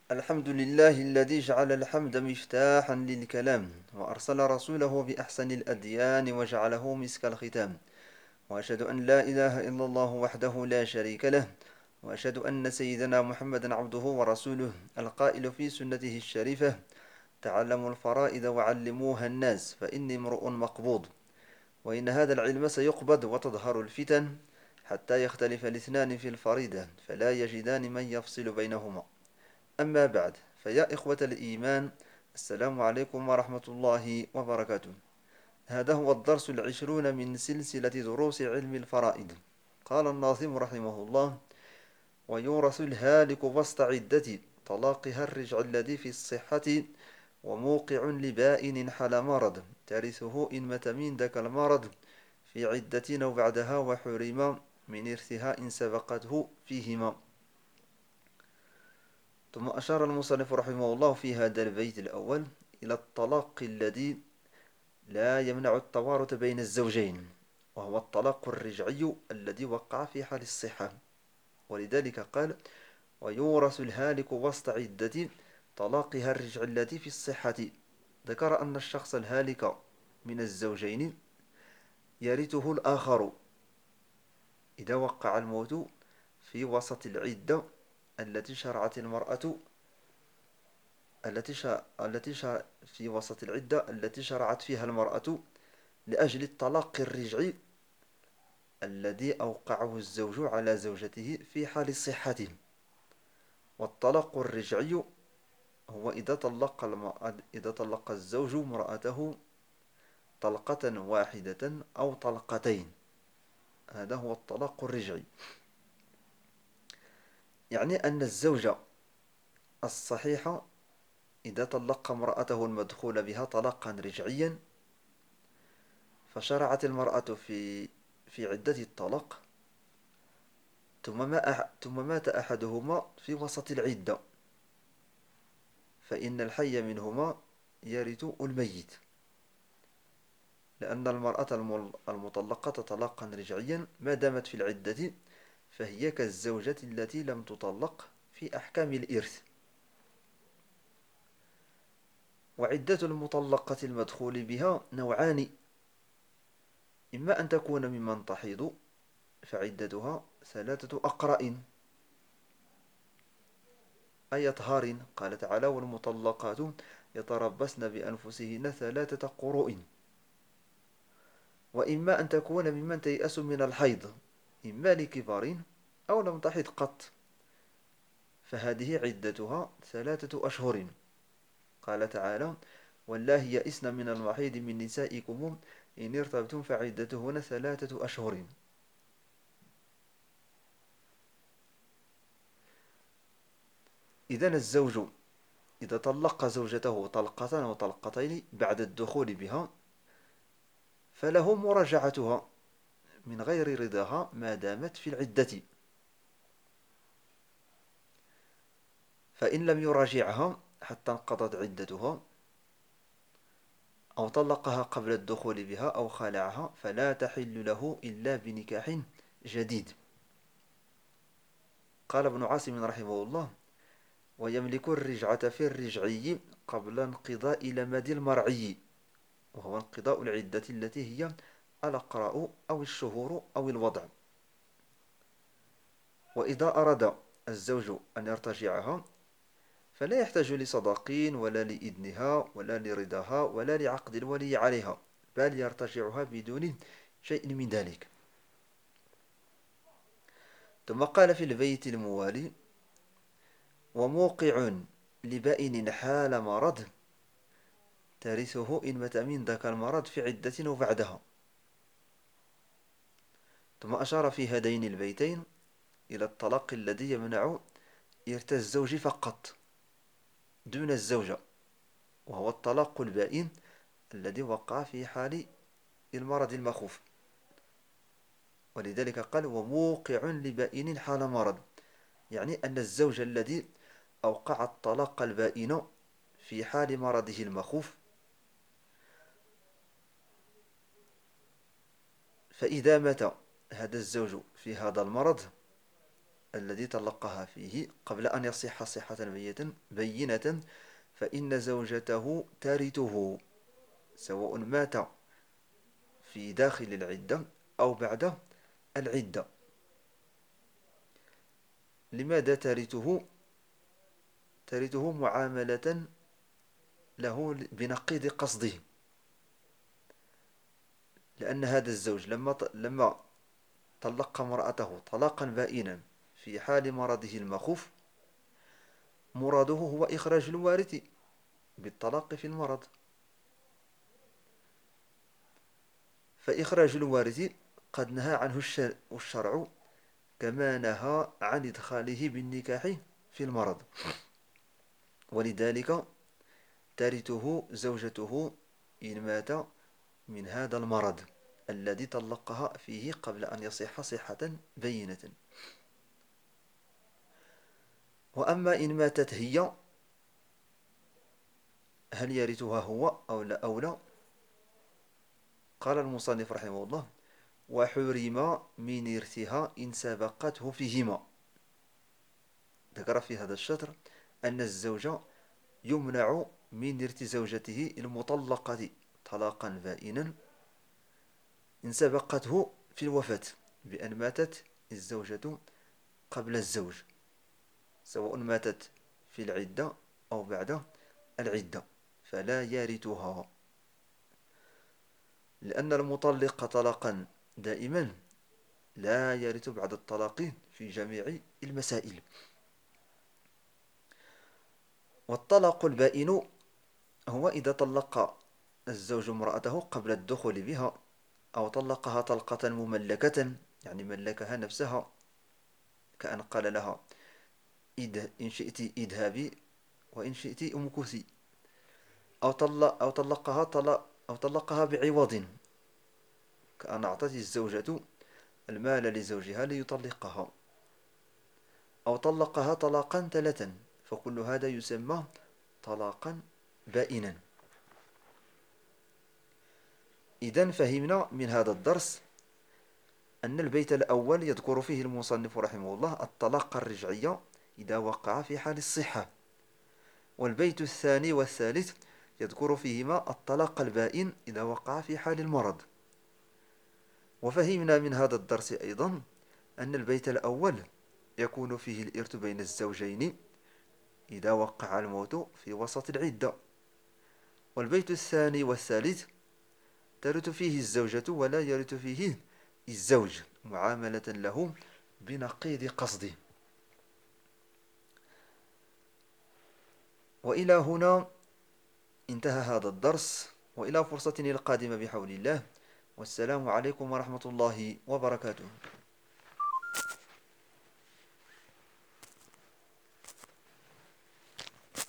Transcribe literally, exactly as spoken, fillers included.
الحمد لله الذي جعل الحمد مفتاحا للكلام وأرسل رسوله بأحسن الأديان وجعله مسك الختام. وأشهد أن لا إله إلا الله وحده لا شريك له، وأشهد أن سيدنا محمدا عبده ورسوله القائل في سنته الشريفة: تعلموا الفرائض وعلموها الناس فإني امرؤ مقبوض، وإن هذا العلم سيقبض وتظهر الفتن حتى يختلف الاثنان في الفريضة فلا يجدان من يفصل بينهما. أما بعد، فيا إخوة الإيمان، السلام عليكم ورحمة الله وبركاته. هذا هو الدرس العشرون من سلسلة دروس علم الفرائض. قال الناظم رحمه الله: ويورث الهالك وسط عدة طلاقها الرجع الذي في الصحة، وموقع لبائن حل مرض ترثه إن مت من ذاك المرض، في عدة أو بعدها وحرم من إرثها إن سبقته فيهما. ثم أشار المصنف رحمه الله في هذا البيت الأول إلى الطلاق الذي لا يمنع التوارث بين الزوجين، وهو الطلاق الرجعي الذي وقع في حال الصحة. ولذلك قال: ويورث الهالك وسط عدة طلاقها الرجع الذي في الصحة. ذكر أن الشخص الهالك من الزوجين يرثه الآخر إذا وقع الموت في وسط العدة التي شرعت المرأة التي شا... التي شا... في وسط العدة التي شرعت فيها المرأة لأجل الطلاق الرجعي الذي أوقعه الزوج على زوجته في حال صحته. والطلاق الرجعي هو إذا طلق الم... إذا طلق الزوج امرأته طلقة واحدة أو طلقتين، هذا هو الطلاق الرجعي. يعني أن الزوج الصحيح إذا طلق امرأته المدخول بها طلاقا رجعيا، فشرعت المرأة في في عدة الطلاق، ثم ما أح... ثم مات أحدهما في وسط العدة، فإن الحي منهما يرث الميت، لأن المرأة المطلقة طلاقا رجعيا ما دامت في العدة فهي كالزوجة التي لم تطلق في أحكام الإرث. وعدة المطلقة المدخول بها نوعان: إما أن تكون ممن تحيض فعدتها ثلاثة أقرأ أي طهار، قال تعالى: والمطلقات يتربصن بأنفسهن ثلاثة قروء. وإما أن تكون ممن تيأس من الحيض، إما لكبار أو لم تحض قط، فهذه عدتها ثلاثة أشهر. قال تعالى: والله يئسن من المحيض من نسائكم إن ارتبتم فعدتهن ثلاثة أشهر. إذن الزوج إذا طلق زوجته طلقة أو طلقتين بعد الدخول بها فله مراجعتها من غير رضاها ما دامت في العدة، فإن لم يراجعها حتى انقضت عدتها أو طلقها قبل الدخول بها أو خالعها فلا تحل له إلا بنكاح جديد. قال ابن عاصم رحمه الله: ويملك الرجعة في الرجعي قبل انقضاء لمد المرعي، وهو انقضاء العدة التي هي الأقراء أو الشهور أو الوضع. وإذا أراد الزوج أن يرتجعها فلا يحتاج لصداقين ولا لإذنها ولا لرضاها ولا لعقد الولي عليها، بل يرتجعها بدون شيء من ذلك. ثم قال في البيت الموالي: وموقع لبائن حال مرض ترثه إن مت من ذاك المرض في عدة وبعدها. ثم أشار في هذين البيتين إلى الطلاق الذي يمنع إرث الزوج فقط دون الزوجة، وهو الطلاق البائن الذي وقع في حال المرض المخوف. ولذلك قال: وموقع لبائن حال مرض، يعني أن الزوج الذي أوقع الطلاق البائن في حال مرضه المخوف، فإذا مات هذا الزوج في هذا المرض الذي طلقها فيه قبل أن يصح صحة بينة فإن زوجته ترثه سواء مات في داخل العدة أو بعد العدة. لماذا ترثه؟ ترثه معاملة له بنقيض قصده، لأن هذا الزوج لما لما طلق امرأته طلاقا بائنا في حال مرضه المخوف، مراده هو إخراج الوارث بالطلاق في المرض، فإخراج الوارث قد نهى عنه الشرع كما نهى عن إدخاله بالنكاح في المرض، ولذلك ترثه زوجته إن مات من هذا المرض الذي طلقها فيه قبل أن يصح صحة بينة. وأما إن ماتت هي هل يرثها هو أو لا أو لا؟ قال المصنف رحمه الله: وحرم من إرثها إن سبقته فيهما. ذكر في هذا الشطر أن الزوج يمنع من إرث زوجته المطلقة طلاقا بائنا إن سبقته في الوفاة، بأن ماتت الزوجة قبل الزوج، سواء ماتت في العدة أو بعد العدة، فلا يرثها، لأن المطلق طلاقا دائما لا يرث بعد الطلاق في جميع المسائل. والطلاق البائن هو إذا طلق الزوج امرأته قبل الدخول بها، أو طلقها طلقة مملكة، يعني ملكها نفسها، كأن قال لها إن شئت اذهبي وإن شئت امكثي، أو طلق أو طلقها طلق أو طلقها بعوض، كأن أعطت الزوجة المال لزوجها ليطلقها، أو طلقها طلاقا ثلاثا، فكل هذا يسمى طلاقا بائنا. إذن فهمنا من هذا الدرس أن البيت الأول يذكر فيه المصنف رحمه الله الطلاق الرجعي إذا وقع في حال الصحة، والبيت الثاني والثالث يذكر فيهما الطلاق البائن إذا وقع في حال المرض. وفهمنا من هذا الدرس أيضا أن البيت الأول يكون فيه الإرث بين الزوجين إذا وقع الموت في وسط العدة، والبيت الثاني والثالث ترث فيه الزوجة ولا يرث فيه الزوج معاملة له بنقيض قصده. وإلى هنا انتهى هذا الدرس، وإلى فرصة القادمة بحول الله، والسلام عليكم ورحمة الله وبركاته.